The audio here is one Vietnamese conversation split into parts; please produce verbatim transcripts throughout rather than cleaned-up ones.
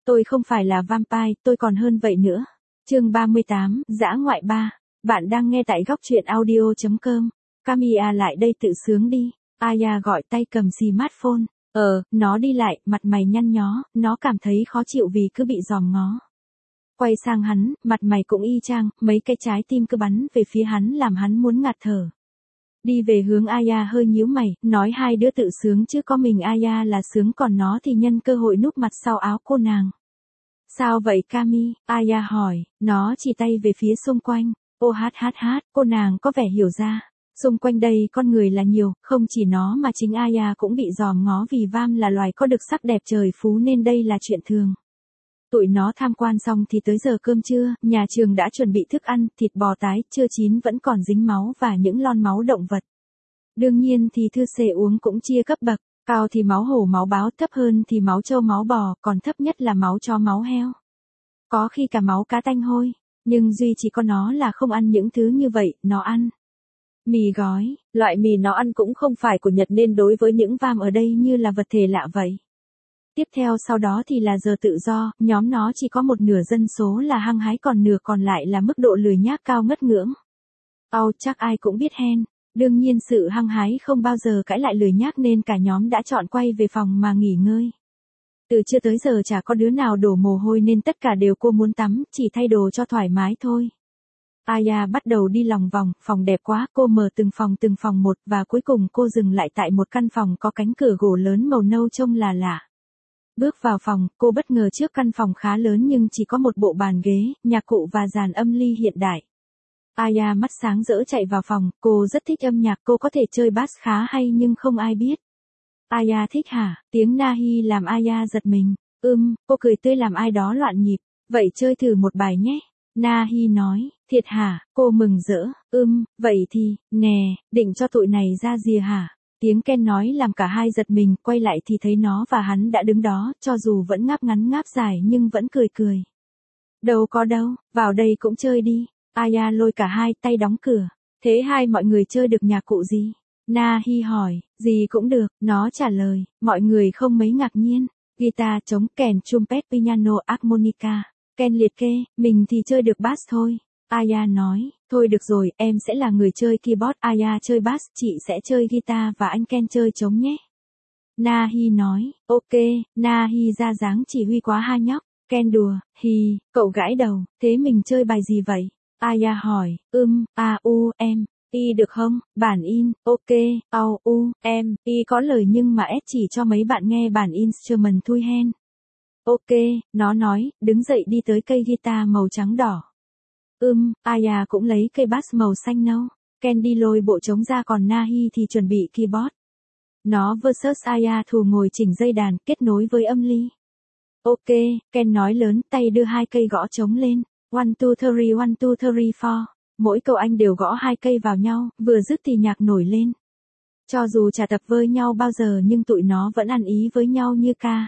Tôi không phải là vampire, tôi còn hơn vậy nữa. Chương ba mươi tám, dã ngoại ba. Bạn đang nghe tại góc truyện audio.com. Camilla lại đây tự sướng đi. Aya gọi tay cầm smartphone. Ờ, nó đi lại, mặt mày nhăn nhó, nó cảm thấy khó chịu vì cứ bị dòm ngó. Quay sang hắn, mặt mày cũng y chang, mấy cái trái tim cứ bắn về phía hắn làm hắn muốn ngạt thở. Đi về hướng Aya hơi nhíu mày, nói hai đứa tự sướng chứ có mình Aya là sướng còn nó thì nhân cơ hội núp mặt sau áo cô nàng. Sao vậy Cami? Aya hỏi, nó chỉ tay về phía xung quanh. Ô hát hát hát, cô nàng có vẻ hiểu ra. Xung quanh đây con người là nhiều, không chỉ nó mà chính Aya cũng bị dòm ngó vì Vam là loài có được sắc đẹp trời phú nên đây là chuyện thường. Tụi nó tham quan xong thì tới giờ cơm trưa, nhà trường đã chuẩn bị thức ăn, thịt bò tái, chưa chín vẫn còn dính máu và những lon máu động vật. Đương nhiên thì thư xê uống cũng chia cấp bậc, cao thì máu hổ máu báo, thấp hơn thì máu trâu máu bò, còn thấp nhất là máu chó máu heo. Có khi cả máu cá tanh hôi, nhưng duy chỉ có nó là không ăn những thứ như vậy, nó ăn mì gói, loại mì nó ăn cũng không phải của Nhật nên đối với những Vam ở đây như là vật thể lạ vậy. Tiếp theo sau đó thì là giờ tự do, nhóm nó chỉ có một nửa dân số là hăng hái còn nửa còn lại là mức độ lười nhác cao ngất ngưỡng. Âu chắc ai cũng biết hen, đương nhiên sự hăng hái không bao giờ cãi lại lười nhác nên cả nhóm đã chọn quay về phòng mà nghỉ ngơi. Từ trưa tới giờ chả có đứa nào đổ mồ hôi nên tất cả đều cô muốn tắm, chỉ thay đồ cho thoải mái thôi. Aya bắt đầu đi lòng vòng, phòng đẹp quá, cô mở từng phòng từng phòng một và cuối cùng cô dừng lại tại một căn phòng có cánh cửa gỗ lớn màu nâu trông là lạ. Bước vào phòng, cô bất ngờ trước căn phòng khá lớn nhưng chỉ có một bộ bàn ghế, nhạc cụ và dàn âm ly hiện đại. Aya mắt sáng rỡ chạy vào phòng, cô rất thích âm nhạc, cô có thể chơi bass khá hay nhưng không ai biết. Aya thích hả? Tiếng Nahi làm Aya giật mình. Ừm, cô cười tươi làm ai đó loạn nhịp. Vậy chơi thử một bài nhé. Nahi nói, thiệt hả? Cô mừng rỡ. Ừm, vậy thì, nè, định cho tụi này ra rìa hả? Tiếng Ken nói làm cả hai giật mình, quay lại thì thấy nó và hắn đã đứng đó, cho dù vẫn ngáp ngắn ngáp dài nhưng vẫn cười cười. Đâu có đâu, vào đây cũng chơi đi. Aya lôi cả hai tay đóng cửa. Thế hai mọi người chơi được nhạc cụ gì? Nahi hỏi, gì cũng được, nó trả lời, mọi người không mấy ngạc nhiên. Guitar, trống, kèn, trumpet, piano, harmonica. Ken liệt kê, mình thì chơi được bass thôi. Aya nói, thôi được rồi, em sẽ là người chơi keyboard, Aya chơi bass, chị sẽ chơi guitar và anh Ken chơi trống nhé. Nahi nói, ok, Nahi ra dáng chỉ huy quá ha nhóc. Ken đùa, hi, cậu gãi đầu, thế mình chơi bài gì vậy? Aya hỏi, ưm, a u, em, y được không? Bản in, ok, au u, em, y có lời nhưng mà S chỉ cho mấy bạn nghe bản instrument thui hen. Ok, nó nói, đứng dậy đi tới cây guitar màu trắng đỏ. Ưm, Aya cũng lấy cây bass màu xanh nâu. Ken đi lôi bộ trống ra còn Nahi thì chuẩn bị keyboard. Nó versus Aya thù ngồi chỉnh dây đàn kết nối với âm ly. Ok, Ken nói lớn tay đưa hai cây gõ trống lên. One two three one two three four. Mỗi câu anh đều gõ hai cây vào nhau, vừa dứt thì nhạc nổi lên. Cho dù chả tập với nhau bao giờ nhưng tụi nó vẫn ăn ý với nhau như ca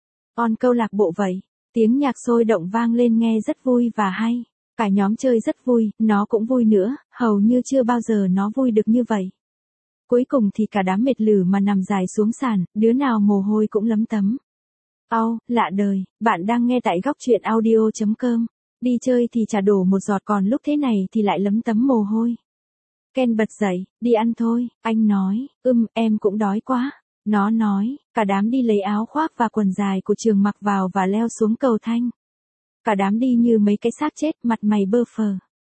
on câu lạc bộ vậy. Tiếng nhạc sôi động vang lên nghe rất vui và hay. Cả nhóm chơi rất vui, nó cũng vui nữa, hầu như chưa bao giờ nó vui được như vậy. Cuối cùng thì cả đám mệt lử mà nằm dài xuống sàn, đứa nào mồ hôi cũng lấm tấm. Au, lạ đời, bạn đang nghe tại góc truyện audio.com. Đi chơi thì chả đổ một giọt còn lúc thế này thì lại lấm tấm mồ hôi. Ken bật dậy, đi ăn thôi, anh nói, ưm, em cũng đói quá. Nó nói, cả đám đi lấy áo khoác và quần dài của trường mặc vào và leo xuống cầu thang. Cả đám đi như mấy cái xác chết, mặt mày bơ phờ.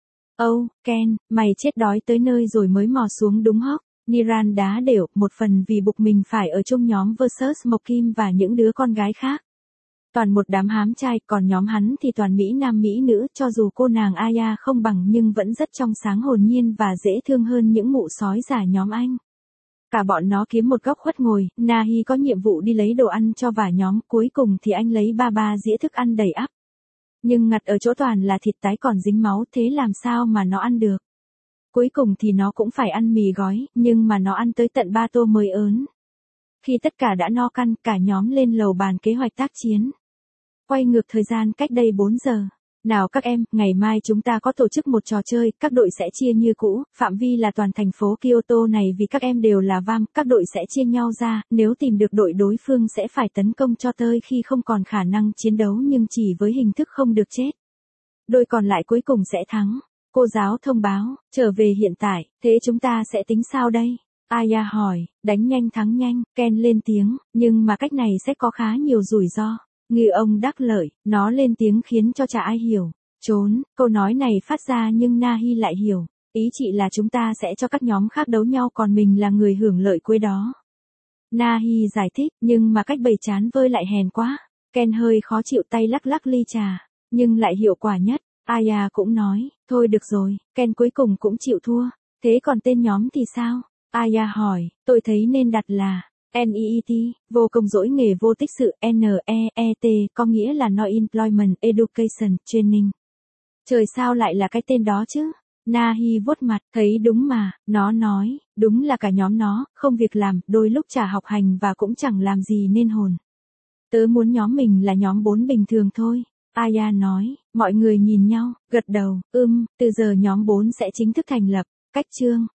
Âu, Ken, mày chết đói tới nơi rồi mới mò xuống đúng hóc. Niran đá đều, một phần vì buộc mình phải ở chung nhóm versus Mộc Kim và những đứa con gái khác. Toàn một đám hám trai, còn nhóm hắn thì toàn Mỹ nam Mỹ nữ, cho dù cô nàng Aya không bằng nhưng vẫn rất trong sáng hồn nhiên và dễ thương hơn những mụ sói giả nhóm anh. Cả bọn nó kiếm một góc khuất ngồi, Nahi có nhiệm vụ đi lấy đồ ăn cho vả nhóm, cuối cùng thì anh lấy ba ba dĩa thức ăn đầy ắp. Nhưng ngặt ở chỗ toàn là thịt tái còn dính máu, thế làm sao mà nó ăn được. Cuối cùng thì nó cũng phải ăn mì gói, nhưng mà nó ăn tới tận ba tô mới ớn. Khi tất cả đã no căn, cả nhóm lên lầu bàn kế hoạch tác chiến. Quay ngược thời gian cách đây bốn giờ. Nào các em, ngày mai chúng ta có tổ chức một trò chơi, các đội sẽ chia như cũ, phạm vi là toàn thành phố Kyoto này vì các em đều là vam, các đội sẽ chia nhau ra, nếu tìm được đội đối phương sẽ phải tấn công cho tới khi không còn khả năng chiến đấu nhưng chỉ với hình thức không được chết. Đội còn lại cuối cùng sẽ thắng. Cô giáo thông báo, trở về hiện tại, thế chúng ta sẽ tính sao đây? Aya hỏi, đánh nhanh thắng nhanh, Ken lên tiếng, nhưng mà cách này sẽ có khá nhiều rủi ro. Ngư ông đắc lợi, nó lên tiếng khiến cho chả ai hiểu. Trốn, câu nói này phát ra nhưng Nahi lại hiểu. Ý chị là chúng ta sẽ cho các nhóm khác đấu nhau còn mình là người hưởng lợi cuối đó. Nahi giải thích, nhưng mà cách bày chán vơi lại hèn quá. Ken hơi khó chịu tay lắc lắc ly trà, nhưng lại hiệu quả nhất. Aya cũng nói, thôi được rồi, Ken cuối cùng cũng chịu thua. Thế còn tên nhóm thì sao? Aya hỏi, tôi thấy nên đặt là en e e tê, vô công dỗi nghề vô tích sự, N E E T, có nghĩa là No Employment Education Training. Trời sao lại là cái tên đó chứ? Nahi vuốt mặt, thấy đúng mà, nó nói, đúng là cả nhóm nó, không việc làm, đôi lúc chả học hành và cũng chẳng làm gì nên hồn. Tớ muốn nhóm mình là nhóm bốn bình thường thôi. Aya nói, mọi người nhìn nhau, gật đầu, ưm, từ giờ nhóm bốn sẽ chính thức thành lập. Cách chương